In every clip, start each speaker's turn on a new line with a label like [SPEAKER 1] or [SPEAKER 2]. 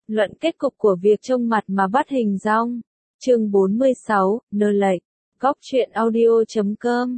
[SPEAKER 1] Luận kết cục của việc trông mặt mà bắt hình dong. Chương 46, nơ lệch. Góc truyện audio.com.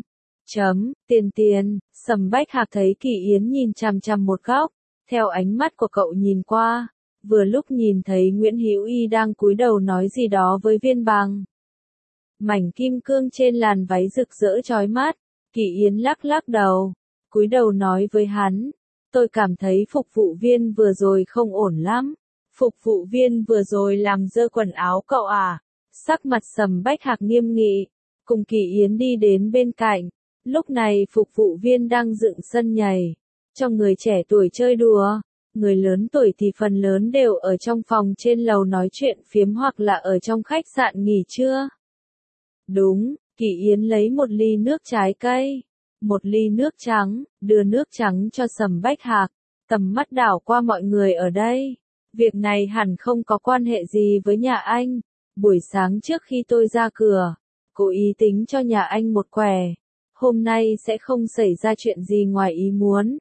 [SPEAKER 1] Tiền, Sầm Bách Hạc thấy Kỳ Yến nhìn chằm chằm một góc, theo ánh mắt của cậu nhìn qua, vừa lúc nhìn thấy Nguyễn Hữu Y đang cúi đầu nói gì đó với Viên Bằng. Mảnh kim cương trên làn váy rực rỡ chói mắt, Kỳ Yến lắc lắc đầu, cúi đầu nói với hắn, tôi cảm thấy phục vụ viên vừa rồi không ổn lắm. Phục vụ viên vừa rồi làm dơ quần áo cậu à? Sắc mặt Sầm Bách Hạc nghiêm nghị, cùng Kỳ Yến đi đến bên cạnh. Lúc này phục vụ viên đang dựng sân nhảy, cho người trẻ tuổi chơi đùa, người lớn tuổi thì phần lớn đều ở trong phòng trên lầu nói chuyện phiếm hoặc là ở trong khách sạn nghỉ trưa. Đúng, Kỳ Yến lấy một ly nước trái cây, một ly nước trắng, đưa nước trắng cho Sầm Bách Hạc, tầm mắt đảo qua mọi người ở đây. Việc này hẳn không có quan hệ gì với nhà anh. Buổi sáng trước khi tôi ra cửa, cố ý tính cho nhà anh một quẻ. Hôm nay sẽ không xảy ra chuyện gì ngoài ý muốn.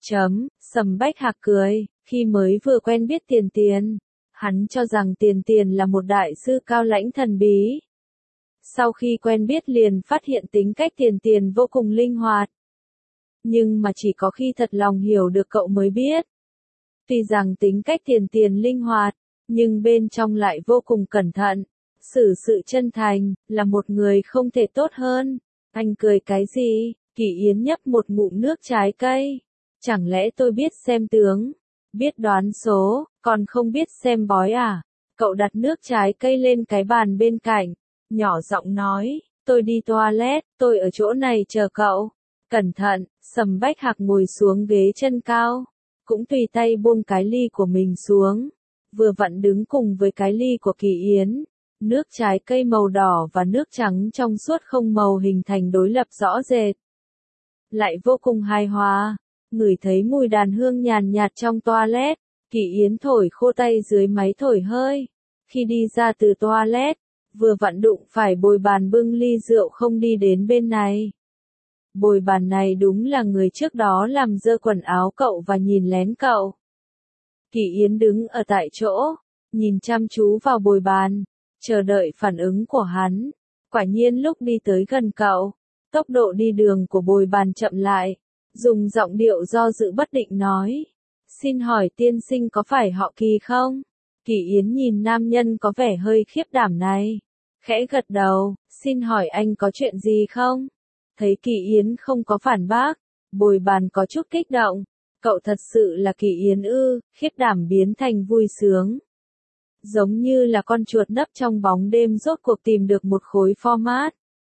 [SPEAKER 1] Sầm Bách Hạc cười, khi mới vừa quen biết Tiền, hắn cho rằng Tiền là một đại sư cao lãnh thần bí. Sau khi quen biết liền phát hiện tính cách Tiền vô cùng linh hoạt. Nhưng mà chỉ có khi thật lòng hiểu được cậu mới biết. Tuy rằng tính cách Tiền linh hoạt, nhưng bên trong lại vô cùng cẩn thận, xử sự chân thành, là một người không thể tốt hơn. Anh cười cái gì? Kỳ Yến nhấp một ngụm nước trái cây. Chẳng lẽ tôi biết xem tướng, biết đoán số, còn không biết xem bói à? Cậu đặt nước trái cây lên cái bàn bên cạnh, nhỏ giọng nói, tôi đi toilet, tôi ở chỗ này chờ cậu. Cẩn thận, Sầm Bách Hạc ngồi xuống ghế chân cao, cũng tùy tay buông cái ly của mình xuống, vừa vặn đứng cùng với cái ly của Kỳ Yến. Nước trái cây màu đỏ và nước trắng trong suốt không màu hình thành đối lập rõ rệt. Lại vô cùng hài hòa, ngửi thấy mùi đàn hương nhàn nhạt trong toilet, Kỳ Yến thổi khô tay dưới máy thổi hơi. Khi đi ra từ toilet, vừa vặn đụng phải Bồi Bàn bưng ly rượu không đi đến bên này. Bồi Bàn này đúng là người trước đó làm dơ quần áo cậu và nhìn lén cậu. Kỳ Yến đứng ở tại chỗ, nhìn chăm chú vào Bồi Bàn, chờ đợi phản ứng của hắn. Quả nhiên lúc đi tới gần cậu, tốc độ đi đường của Bồi Bàn chậm lại, dùng giọng điệu do dự bất định nói, xin hỏi tiên sinh có phải họ Kỳ không? Kỳ Yến nhìn nam nhân có vẻ hơi khiếp đảm này, khẽ gật đầu, xin hỏi anh có chuyện gì không? Thấy Kỳ Yến không có phản bác, Bồi Bàn có chút kích động, cậu thật sự là Kỳ Yến ư? Khiếp đảm biến thành vui sướng. Giống như là con chuột nấp trong bóng đêm rốt cuộc tìm được một khối format.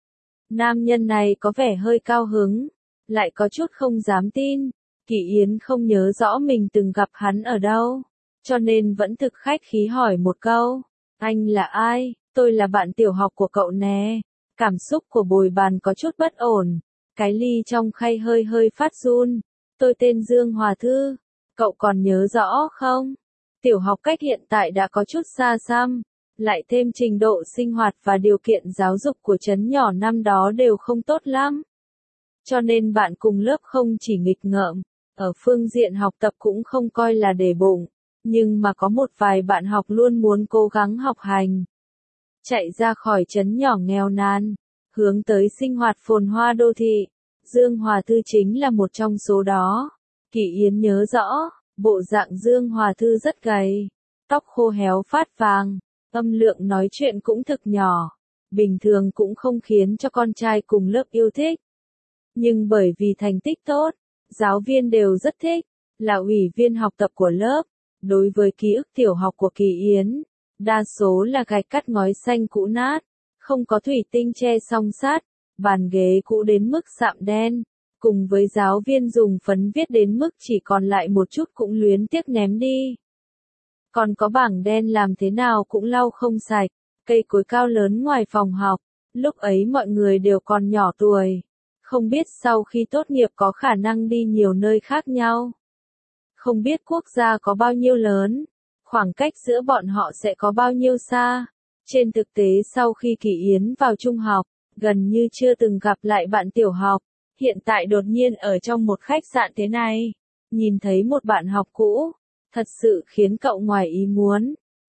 [SPEAKER 1] Nam nhân này có vẻ hơi cao hứng, lại có chút không dám tin. Kỳ Yến không nhớ rõ mình từng gặp hắn ở đâu, cho nên vẫn thực khách khí hỏi một câu, anh là ai? Tôi là bạn tiểu học của cậu nè. Cảm xúc của Bồi Bàn có chút bất ổn, cái ly trong khay hơi hơi phát run. Tôi tên Dương Hòa Thư, cậu còn nhớ rõ không? Tiểu học cách hiện tại đã có chút xa xăm, lại thêm trình độ sinh hoạt và điều kiện giáo dục của trấn nhỏ năm đó đều không tốt lắm. Cho nên bạn cùng lớp không chỉ nghịch ngợm, ở phương diện học tập cũng không coi là để bụng, nhưng mà có một vài bạn học luôn muốn cố gắng học hành. Chạy ra khỏi trấn nhỏ nghèo nàn, hướng tới sinh hoạt phồn hoa đô thị. Dương Hòa Thư chính là một trong số đó. Kỳ Yến nhớ rõ, bộ dạng Dương Hòa Thư rất gầy, tóc khô héo phát vàng, âm lượng nói chuyện cũng thực nhỏ, bình thường cũng không khiến cho con trai cùng lớp yêu thích. Nhưng bởi vì thành tích tốt, giáo viên đều rất thích, là ủy viên học tập của lớp. Đối với ký ức tiểu học của Kỳ Yến, đa số là gạch cắt ngói xanh cũ nát, không có thủy tinh che song sắt, bàn ghế cũ đến mức sạm đen, cùng với giáo viên dùng phấn viết đến mức chỉ còn lại một chút cũng luyến tiếc ném đi. Còn có bảng đen làm thế nào cũng lau không sạch, cây cối cao lớn ngoài phòng học, lúc ấy mọi người đều còn nhỏ tuổi, không biết sau khi tốt nghiệp có khả năng đi nhiều nơi khác nhau. Không biết quốc gia có bao nhiêu lớn, khoảng cách giữa bọn họ sẽ có bao nhiêu xa. Trên thực tế sau khi Kỳ Yến vào trung học, gần như chưa từng gặp lại bạn tiểu học, hiện tại đột nhiên ở trong một khách sạn thế này, nhìn thấy một bạn học cũ, thật sự khiến cậu ngoài ý muốn.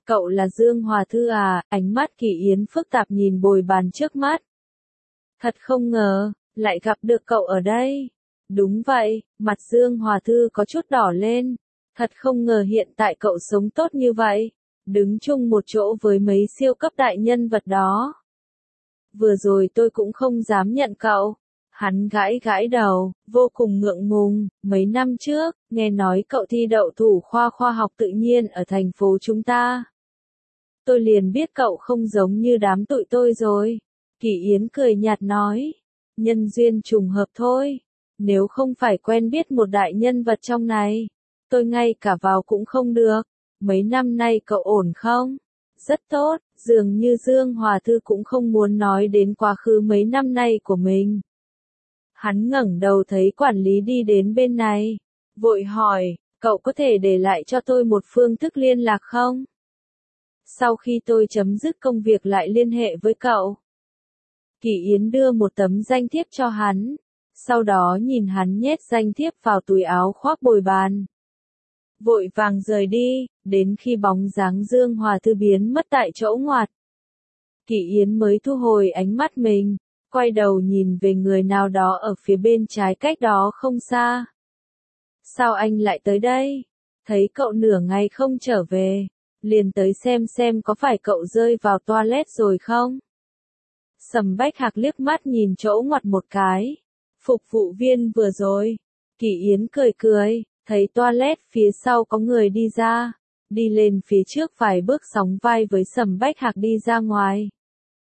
[SPEAKER 1] Cậu là Dương Hòa Thư à? Ánh mắt Kỳ Yến phức tạp nhìn bồi bàn trước mắt. Thật không ngờ, lại gặp được cậu ở đây. Đúng vậy, mặt Dương Hòa Thư có chút đỏ lên. Thật không ngờ hiện tại cậu sống tốt như vậy. Đứng chung một chỗ với mấy siêu cấp đại nhân vật đó. Vừa rồi tôi cũng không dám nhận cậu. Hắn gãi gãi đầu, vô cùng ngượng ngùng. Mấy năm trước, nghe nói cậu thi đậu thủ khoa khoa học tự nhiên ở thành phố chúng ta. Tôi liền biết cậu không giống như đám tụi tôi rồi. Kỳ Yến cười nhạt nói. Nhân duyên trùng hợp thôi. Nếu không phải quen biết một đại nhân vật trong này, tôi ngay cả vào cũng không được. Mấy năm nay cậu ổn không? Rất tốt, dường như Dương Hòa Thư cũng không muốn nói đến quá khứ mấy năm nay của mình. Hắn ngẩng đầu thấy quản lý đi đến bên này. Vội hỏi, cậu có thể để lại cho tôi một phương thức liên lạc không? Sau khi tôi chấm dứt công việc lại liên hệ với cậu. Kỳ Yến đưa một tấm danh thiếp cho hắn. Sau đó nhìn hắn nhét danh thiếp vào túi áo khoác bồi bàn. Vội vàng rời đi, đến khi bóng dáng Dương Hòa Thư biến mất tại chỗ ngoặt. Kỳ Yến mới thu hồi ánh mắt mình, quay đầu nhìn về người nào đó ở phía bên trái cách đó không xa. Sao anh lại tới đây? Thấy cậu nửa ngày không trở về, liền tới xem có phải cậu rơi vào toilet rồi không? Sầm Bách Hạc liếc mắt nhìn chỗ ngoặt một cái. Phục vụ viên vừa rồi. Kỳ Yến cười cười, thấy toilet phía sau có người đi ra. Đi lên phía trước vài bước sóng vai với Sầm Bách Hạc đi ra ngoài.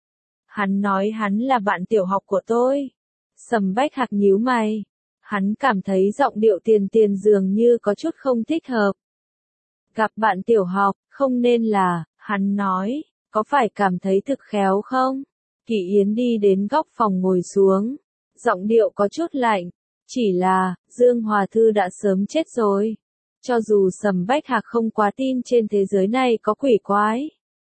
[SPEAKER 1] Hắn nói hắn là bạn tiểu học của tôi. Sầm Bách Hạc nhíu mày. Hắn cảm thấy giọng điệu tiền dường như có chút không thích hợp. Gặp bạn tiểu học, không nên là, hắn nói, có phải cảm thấy thực khéo không? Kỳ Yến đi đến góc phòng ngồi xuống. Giọng điệu có chút lạnh. Chỉ là, Dương Hòa Thư đã sớm chết rồi. Cho dù Sầm Bách Hạc không quá tin trên thế giới này có quỷ quái.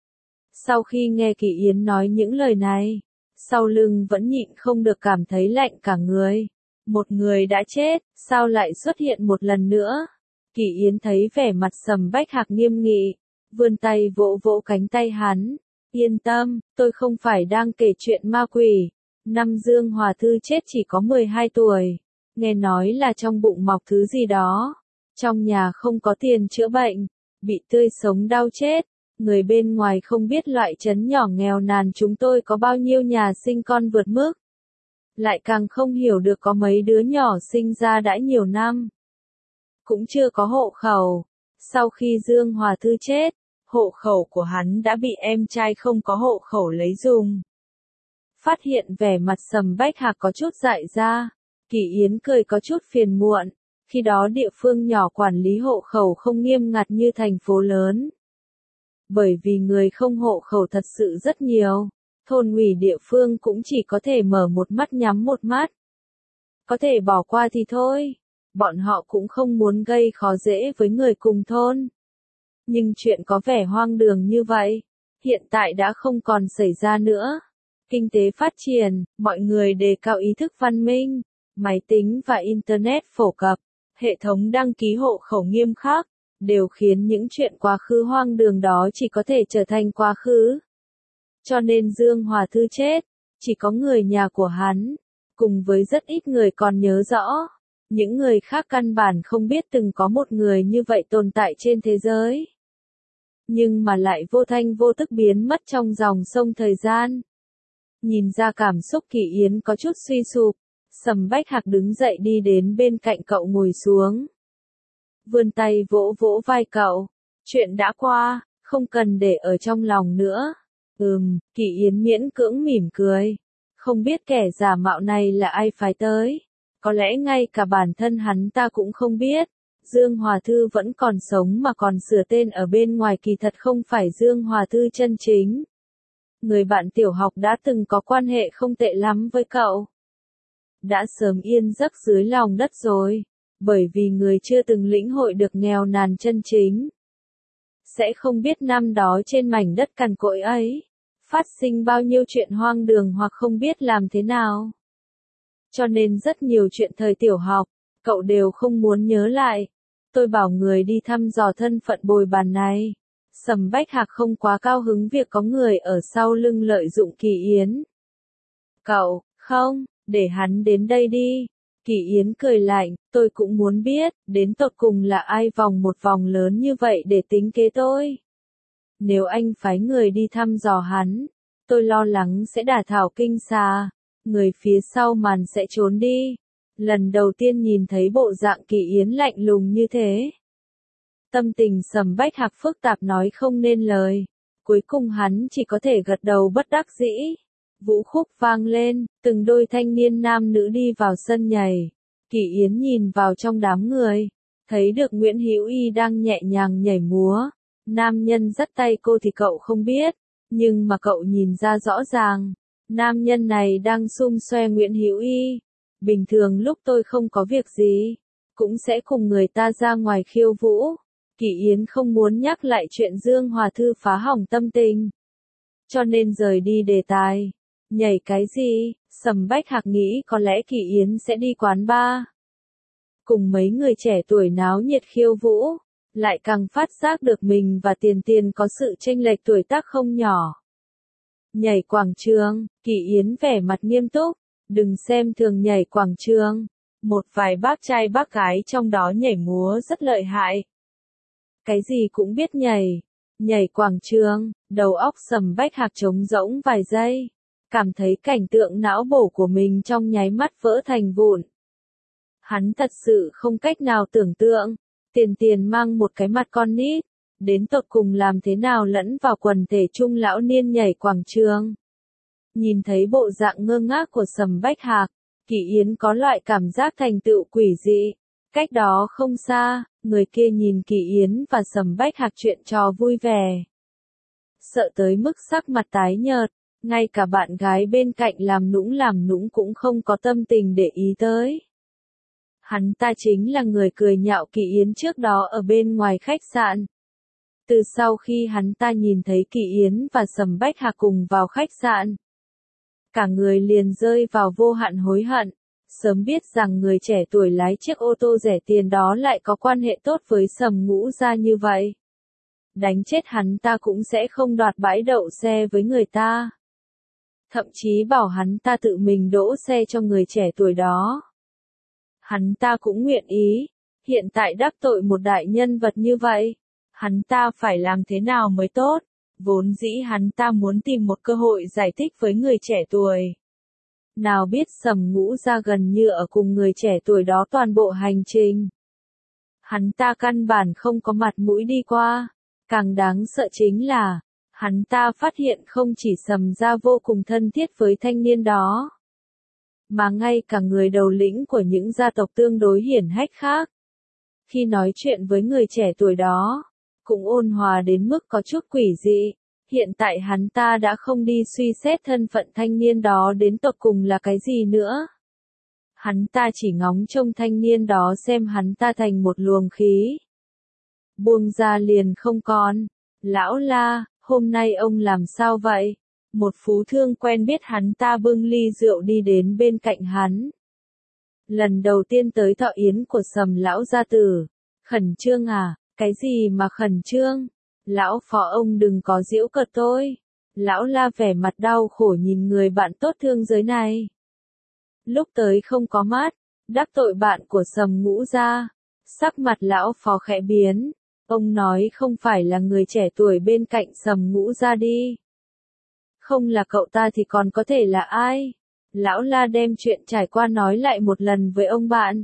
[SPEAKER 1] Sau khi nghe Kỳ Yến nói những lời này, sau lưng vẫn nhịn không được cảm thấy lạnh cả người. Một người đã chết, sao lại xuất hiện một lần nữa? Kỳ Yến thấy vẻ mặt Sầm Bách Hạc nghiêm nghị, vươn tay vỗ vỗ cánh tay hắn. Yên tâm, tôi không phải đang kể chuyện ma quỷ. Năm Dương Hòa Thư chết chỉ có 12 tuổi. Nghe nói là trong bụng mọc thứ gì đó. Trong nhà không có tiền chữa bệnh. Bị tươi sống đau chết. Người bên ngoài không biết loại trấn nhỏ nghèo nàn chúng tôi có bao nhiêu nhà sinh con vượt mức. Lại càng không hiểu được có mấy đứa nhỏ sinh ra đã nhiều năm. Cũng chưa có hộ khẩu. Sau khi Dương Hòa Thư chết, hộ khẩu của hắn đã bị em trai không có hộ khẩu lấy dùng. Phát hiện vẻ mặt Sầm Bách Hạc có chút dại ra. Kỳ Yến cười có chút phiền muộn. Khi đó địa phương nhỏ quản lý hộ khẩu không nghiêm ngặt như thành phố lớn. Bởi vì người không hộ khẩu thật sự rất nhiều. Thôn ủy địa phương cũng chỉ có thể mở một mắt nhắm một mắt. Có thể bỏ qua thì thôi. Bọn họ cũng không muốn gây khó dễ với người cùng thôn. Nhưng chuyện có vẻ hoang đường như vậy, hiện tại đã không còn xảy ra nữa. Kinh tế phát triển, mọi người đề cao ý thức văn minh, máy tính và Internet phổ cập, hệ thống đăng ký hộ khẩu nghiêm khắc, đều khiến những chuyện quá khứ hoang đường đó chỉ có thể trở thành quá khứ. Cho nên Dương Hòa Thư chết, chỉ có người nhà của hắn, cùng với rất ít người còn nhớ rõ. Những người khác căn bản không biết từng có một người như vậy tồn tại trên thế giới. Nhưng mà lại vô thanh vô tức biến mất trong dòng sông thời gian. Nhìn ra cảm xúc Kỳ Yến có chút suy sụp, Sầm Bách Hạc đứng dậy đi đến bên cạnh cậu ngồi xuống. Vươn tay vỗ vỗ vai cậu. Chuyện đã qua, không cần để ở trong lòng nữa. Kỳ Yến miễn cưỡng mỉm cười. Không biết kẻ giả mạo này là ai phái tới. Có lẽ ngay cả bản thân hắn ta cũng không biết. Dương Hòa Thư vẫn còn sống mà còn sửa tên ở bên ngoài kỳ thật không phải Dương Hòa Thư chân chính. Người bạn tiểu học đã từng có quan hệ không tệ lắm với cậu. Đã sớm yên giấc dưới lòng đất rồi, bởi vì người chưa từng lĩnh hội được nghèo nàn chân chính. Sẽ không biết năm đó trên mảnh đất cằn cỗi ấy, phát sinh bao nhiêu chuyện hoang đường hoặc không biết làm thế nào. Cho nên rất nhiều chuyện thời tiểu học, cậu đều không muốn nhớ lại. Tôi bảo người đi thăm dò thân phận bồi bàn này. Sầm Bách Hạc không quá cao hứng việc có người ở sau lưng lợi dụng Kỳ Yến. Cậu, không, để hắn đến đây đi. Kỳ Yến cười lạnh, tôi cũng muốn biết, đến tột cùng là ai vòng một vòng lớn như vậy để tính kế tôi. Nếu anh phái người đi thăm dò hắn, tôi lo lắng sẽ đả thảo kinh xà, người phía sau màn sẽ trốn đi. Lần đầu tiên nhìn thấy bộ dạng Kỳ Yến lạnh lùng như thế. Tâm tình Sầm Bách Hạc phức tạp nói không nên lời. Cuối cùng hắn chỉ có thể gật đầu bất đắc dĩ. Vũ khúc vang lên, từng đôi thanh niên nam nữ đi vào sân nhảy. Kỳ Yến nhìn vào trong đám người, thấy được Nguyễn Hữu Y đang nhẹ nhàng nhảy múa. Nam nhân dắt tay cô thì cậu không biết, nhưng mà cậu nhìn ra rõ ràng, nam nhân này đang sum xoe Nguyễn Hữu Y. Bình thường lúc tôi không có việc gì, cũng sẽ cùng người ta ra ngoài khiêu vũ. Kỳ Yến không muốn nhắc lại chuyện Dương Hòa Thư phá hỏng tâm tình, cho nên rời đi đề tài. Nhảy cái gì? Sầm Bách Hạc nghĩ có lẽ Kỳ Yến sẽ đi quán bar, cùng mấy người trẻ tuổi náo nhiệt khiêu vũ, lại càng phát giác được mình và Tiền Tiền có sự chênh lệch tuổi tác không nhỏ. Nhảy quảng trường, Kỳ Yến vẻ mặt nghiêm túc, đừng xem thường nhảy quảng trường, một vài bác trai bác gái trong đó nhảy múa rất lợi hại. Cái gì cũng biết nhảy, nhảy quảng trường, đầu óc Sầm Bách Hạc trống rỗng vài giây, cảm thấy cảnh tượng não bổ của mình trong nháy mắt vỡ thành vụn. Hắn thật sự không cách nào tưởng tượng, Tiền Tiền mang một cái mặt con nít, đến tột cùng làm thế nào lẫn vào quần thể trung lão niên nhảy quảng trường. Nhìn thấy bộ dạng ngơ ngác của Sầm Bách Hạc, Kỳ Yến có loại cảm giác thành tựu quỷ dị. Cách đó không xa, người kia nhìn Kỳ Yến và Sầm Bách Hạc chuyện trò vui vẻ. Sợ tới mức sắc mặt tái nhợt, ngay cả bạn gái bên cạnh làm nũng cũng không có tâm tình để ý tới. Hắn ta chính là người cười nhạo Kỳ Yến trước đó ở bên ngoài khách sạn. Từ sau khi hắn ta nhìn thấy Kỳ Yến và Sầm Bách Hạc cùng vào khách sạn, cả người liền rơi vào vô hạn hối hận. Sớm biết rằng người trẻ tuổi lái chiếc ô tô rẻ tiền đó lại có quan hệ tốt với Sầm Ngũ Gia như vậy. Đánh chết hắn ta cũng sẽ không đoạt bãi đậu xe với người ta. Thậm chí bảo hắn ta tự mình đỗ xe cho người trẻ tuổi đó. Hắn ta cũng nguyện ý. Hiện tại đắc tội một đại nhân vật như vậy, hắn ta phải làm thế nào mới tốt? Vốn dĩ hắn ta muốn tìm một cơ hội giải thích với người trẻ tuổi. Nào biết Sầm Ngũ Gia gần như ở cùng người trẻ tuổi đó toàn bộ hành trình. Hắn ta căn bản không có mặt mũi đi qua. Càng đáng sợ chính là, hắn ta phát hiện không chỉ Sầm gia vô cùng thân thiết với thanh niên đó, mà ngay cả người đầu lĩnh của những gia tộc tương đối hiển hách khác. Khi nói chuyện với người trẻ tuổi đó, cũng ôn hòa đến mức có chút quỷ dị. Hiện tại hắn ta đã không đi suy xét thân phận thanh niên đó đến tột cùng là cái gì nữa. Hắn ta chỉ ngóng trông thanh niên đó xem hắn ta thành một luồng khí. Buông ra liền không còn. Lão La, hôm nay ông làm sao vậy? Một phú thương quen biết hắn ta bưng ly rượu đi đến bên cạnh hắn. Lần đầu tiên tới thọ yến của Sầm lão gia tử. Khẩn trương à? Cái gì mà khẩn trương? Lão phó ông đừng có giễu cợt tôi. Lão La vẻ mặt đau khổ nhìn người bạn tốt thương giới này. Lúc tới không có mắt, đắc tội bạn của Sầm Ngũ Gia. Sắc mặt lão phó khẽ biến. Ông nói không phải là người trẻ tuổi bên cạnh Sầm Ngũ Gia đi. Không là cậu ta thì còn có thể là ai? Lão La đem chuyện trải qua nói lại một lần với ông bạn.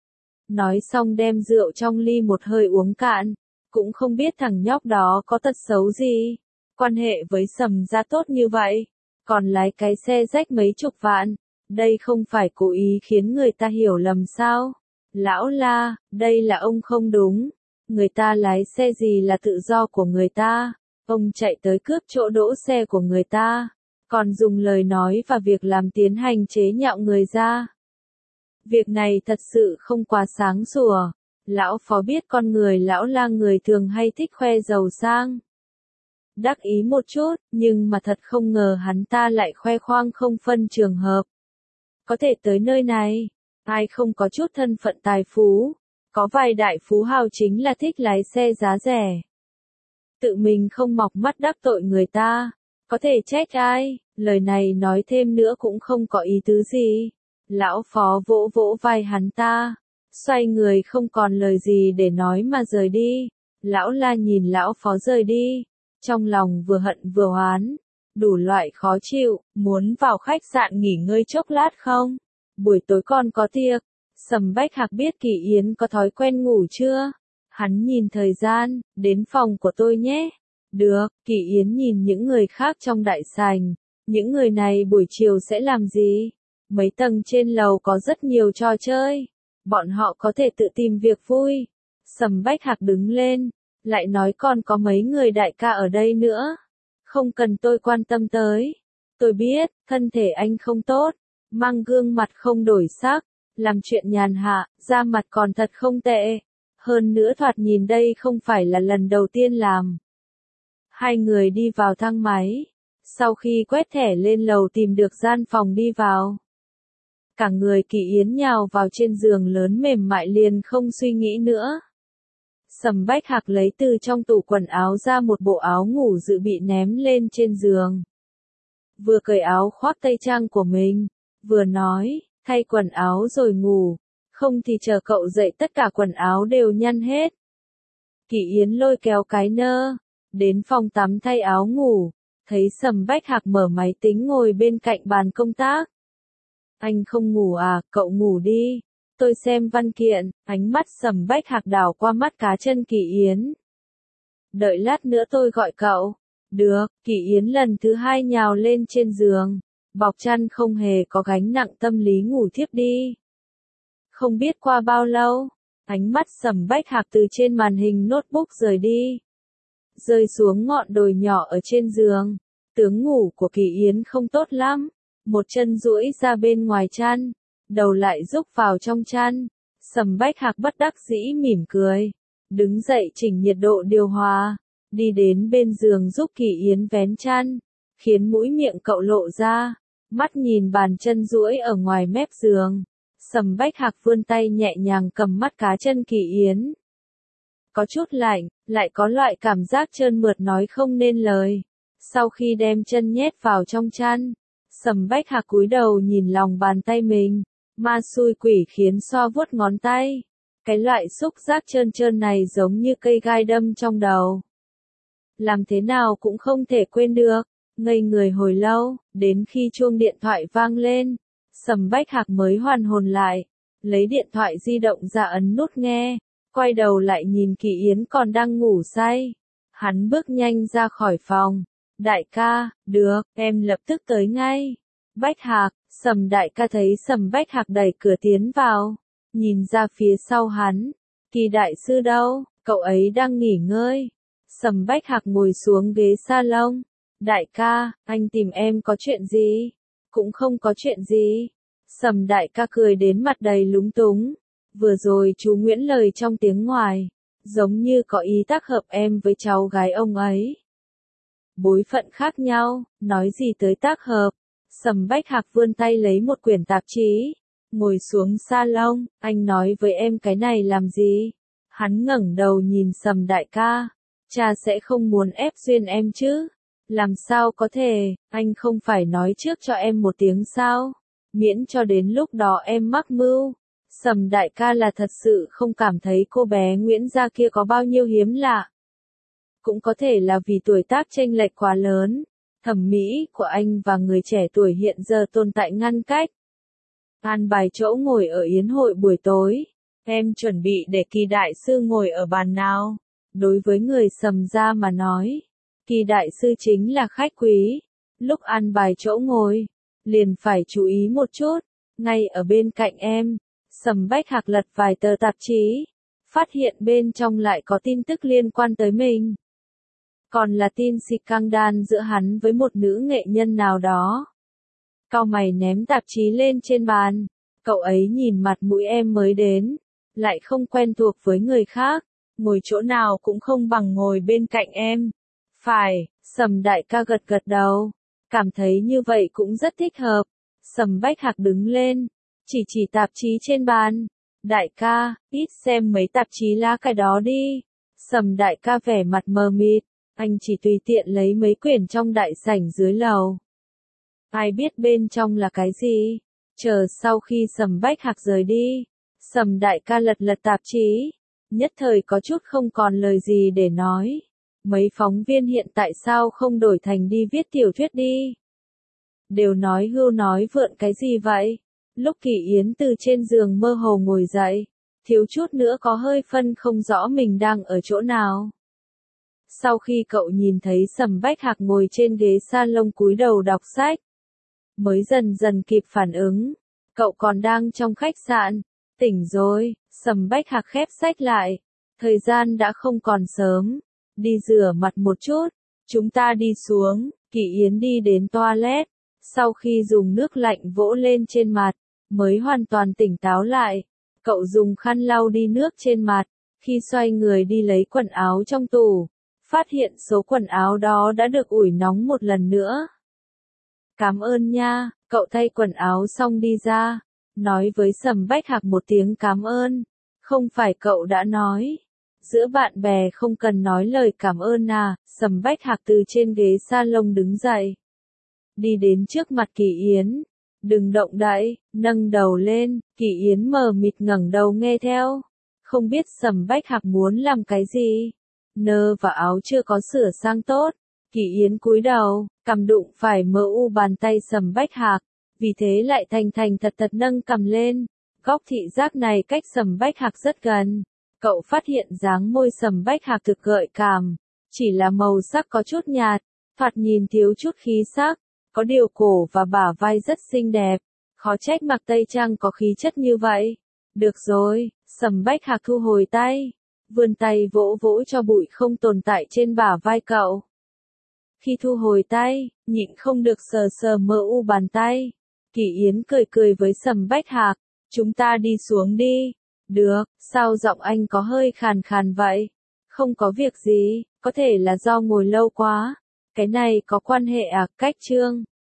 [SPEAKER 1] Nói xong đem rượu trong ly một hơi uống cạn. Cũng không biết thằng nhóc đó có tật xấu gì. Quan hệ với Sầm gia tốt như vậy. Còn lái cái xe rách mấy chục vạn. Đây không phải cố ý khiến người ta hiểu lầm sao? Lão La, đây là ông không đúng. Người ta lái xe gì là tự do của người ta. Ông chạy tới cướp chỗ đỗ xe của người ta. Còn dùng lời nói và việc làm tiến hành chế nhạo người ra. Việc này thật sự không quá sáng sủa. Lão phó biết con người lão La người thường hay thích khoe giàu sang. Đắc ý một chút, nhưng mà thật không ngờ hắn ta lại khoe khoang không phân trường hợp. Có thể tới nơi này, ai không có chút thân phận tài phú. Có vài đại phú hào chính là thích lái xe giá rẻ. tự mình không mọc mắt đắc tội người ta, có thể trách ai, lời này nói thêm nữa cũng không có ý tứ gì. Lão Phó vỗ vỗ vai hắn ta, xoay người không còn lời gì để nói mà rời đi. Lão La nhìn Lão Phó rời đi, trong lòng vừa hận vừa oán, đủ loại khó chịu, muốn vào khách sạn nghỉ ngơi chốc lát không? Buổi tối còn có tiệc. Sầm Bách Hạc biết Kỳ Yến có thói quen ngủ chưa? Hắn nhìn thời gian, đến phòng của tôi nhé. Được, Kỳ Yến nhìn những người khác trong đại sảnh. Những người này buổi chiều sẽ làm gì? Mấy tầng trên lầu có rất nhiều trò chơi. Bọn họ có thể tự tìm việc vui. Sầm Bách Hạc đứng lên, lại nói còn có mấy người đại ca ở đây nữa. Không cần tôi quan tâm tới. Tôi biết, thân thể anh không tốt, mang gương mặt không đổi sắc, làm chuyện nhàn hạ, da mặt còn thật không tệ. Hơn nữa thoạt nhìn đây không phải là lần đầu tiên làm. Hai người đi vào thang máy. Sau khi quét thẻ lên lầu tìm được gian phòng đi vào. Cả người Kỳ Yến nhào vào trên giường lớn mềm mại liền không suy nghĩ nữa. Sầm Bách Hạc lấy từ trong tủ quần áo ra một bộ áo ngủ dự bị ném lên trên giường. Vừa cởi áo khoác tây trang của mình, vừa nói, thay quần áo rồi ngủ, không thì chờ cậu dậy tất cả quần áo đều nhăn hết. Kỳ Yến lôi kéo cái nơ, đến phòng tắm thay áo ngủ, thấy Sầm Bách Hạc mở máy tính ngồi bên cạnh bàn công tác. Anh không ngủ à, cậu ngủ đi. Tôi xem văn kiện, ánh mắt Sầm Bách Hạc đảo qua mắt cá chân Kỳ Yến. Đợi lát nữa tôi gọi cậu. Được, Kỳ Yến lần thứ hai nhào lên trên giường, bọc chăn không hề có gánh nặng tâm lý ngủ thiếp đi. Không biết qua bao lâu, ánh mắt Sầm Bách Hạc từ trên màn hình notebook rời đi. Rơi xuống ngọn đồi nhỏ ở trên giường, tướng ngủ của Kỳ Yến không tốt lắm, một chân duỗi ra bên ngoài chăn, đầu lại rúc vào trong chăn. Sầm Bách Hạc bất đắc dĩ mỉm cười, đứng dậy chỉnh nhiệt độ điều hòa, đi đến bên giường giúp Kỳ Yến vén chăn, khiến mũi miệng cậu lộ ra, mắt nhìn bàn chân duỗi ở ngoài mép giường. Sầm Bách Hạc vươn tay nhẹ nhàng cầm mắt cá chân Kỳ Yến. Có chút lạnh, lại có loại cảm giác trơn mượt nói không nên lời. Sau khi đem chân nhét vào trong chăn, Sầm Bách Hạc cúi đầu nhìn lòng bàn tay mình, ma xui quỷ khiến xoa vuốt ngón tay. Cái loại xúc giác trơn trơn này giống như cây gai đâm trong đầu. Làm thế nào cũng không thể quên được, ngây người hồi lâu, đến khi chuông điện thoại vang lên, Sầm Bách Hạc mới hoàn hồn lại, lấy điện thoại di động ra ấn nút nghe, quay đầu lại nhìn Kỳ Yến còn đang ngủ say. Hắn bước nhanh ra khỏi phòng. Đại ca, được, em lập tức tới ngay. Bách Hạc, Sầm đại ca thấy Sầm Bách Hạc đẩy cửa tiến vào, nhìn ra phía sau hắn. Kỳ đại sư đâu, cậu ấy đang nghỉ ngơi. Sầm Bách Hạc ngồi xuống ghế salon. Đại ca, anh tìm em có chuyện gì? Cũng không có chuyện gì. Sầm đại ca cười đến mặt đầy lúng túng. Vừa rồi chú Nguyễn lời trong tiếng ngoài, giống như có ý tác hợp em với cháu gái ông ấy. Bối phận khác nhau, nói gì tới tác hợp. Sầm Bách Hạc vươn tay lấy một quyển tạp chí, ngồi xuống salon, anh nói với em cái này làm gì? Hắn ngẩng đầu nhìn Sầm đại ca, cha sẽ không muốn ép duyên em chứ? Làm sao có thể, anh không phải nói trước cho em một tiếng sao? Miễn cho đến lúc đó em mắc mưu. Sầm đại ca là thật sự không cảm thấy cô bé Nguyễn gia kia có bao nhiêu hiếm lạ. Cũng có thể là vì tuổi tác chênh lệch quá lớn, thẩm mỹ của anh và người trẻ tuổi hiện giờ tồn tại ngăn cách. An bài chỗ ngồi ở yến hội buổi tối, em chuẩn bị để Kỳ đại sư ngồi ở bàn nào? Đối với người Sầm gia mà nói, Kỳ đại sư chính là khách quý, lúc an bài chỗ ngồi, liền phải chú ý một chút, ngay ở bên cạnh em. Sầm Bách Hạc lật vài tờ tạp chí, phát hiện bên trong lại có tin tức liên quan tới mình. Còn là tin scandal giữa hắn với một nữ nghệ nhân nào đó. Cau mày ném tạp chí lên trên bàn, cậu ấy nhìn mặt mũi em mới đến, lại không quen thuộc với người khác, ngồi chỗ nào cũng không bằng ngồi bên cạnh em. Phải, Sầm đại ca gật gật đầu, cảm thấy như vậy cũng rất thích hợp. Sầm Bách Hạc đứng lên, chỉ tạp chí trên bàn. Đại ca, ít xem mấy tạp chí lá cái đó đi. Sầm đại ca vẻ mặt mờ mịt, Anh chỉ tùy tiện lấy mấy quyển trong đại sảnh dưới lầu. Ai biết bên trong là cái gì? Chờ sau khi Sầm Bách Hạc rời đi, Sầm đại ca lật lật tạp chí, nhất thời có chút không còn lời gì để nói. Mấy phóng viên hiện tại sao không đổi thành đi viết tiểu thuyết đi? Đều nói hưu nói vượn cái gì vậy? Lúc Kỳ Yến từ trên giường mơ hồ ngồi dậy, thiếu chút nữa có hơi phân không rõ mình đang ở chỗ nào. Sau khi cậu nhìn thấy Sầm Bách Hạc ngồi trên ghế salon cúi đầu đọc sách, mới dần dần kịp phản ứng, cậu còn đang trong khách sạn. Tỉnh rồi, Sầm Bách Hạc khép sách lại, thời gian đã không còn sớm, đi rửa mặt một chút, chúng ta đi xuống. Kỳ Yến đi đến toilet, sau khi dùng nước lạnh vỗ lên trên mặt, mới hoàn toàn tỉnh táo lại. Cậu dùng khăn lau đi nước trên mặt, khi xoay người đi lấy quần áo trong tủ, phát hiện số quần áo đó đã được ủi nóng một lần nữa. Cảm ơn nha, cậu thay quần áo xong đi ra, nói với Sầm Bách Hạc một tiếng cảm ơn. Không phải cậu đã nói, giữa bạn bè không cần nói lời cảm ơn à? Sầm Bách Hạc từ trên ghế salon đứng dậy, đi đến trước mặt Kỳ Yến. Đừng động đậy, nâng đầu lên. Kỳ Yến mờ mịt ngẩng đầu nghe theo, không biết Sầm Bách Hạc muốn làm cái gì. Nơ và áo chưa có sửa sang tốt. Kỳ Yến cúi đầu, cằm đụng phải mờ u bàn tay Sầm Bách Hạc, vì thế lại thành thành thật thật nâng cằm lên. Góc thị giác này cách Sầm Bách Hạc rất gần. Cậu phát hiện dáng môi Sầm Bách Hạc thực gợi cảm, chỉ là màu sắc có chút nhạt, thoạt nhìn thiếu chút khí sắc, có điều cổ và bả vai rất xinh đẹp, khó trách mặc tây trang có khí chất như vậy. Được rồi, Sầm Bách Hạc thu hồi tay, vươn tay vỗ vỗ cho bụi không tồn tại trên bả vai cậu. Khi thu hồi tay, nhịn không được sờ sờ mờ u bàn tay. Kỳ Yến cười cười với Sầm Bách Hạc, chúng ta đi xuống đi. Được, sao giọng anh có hơi khàn khàn vậy? Không có việc gì, có thể là do ngồi lâu quá. Cái này có quan hệ à? Cách Trương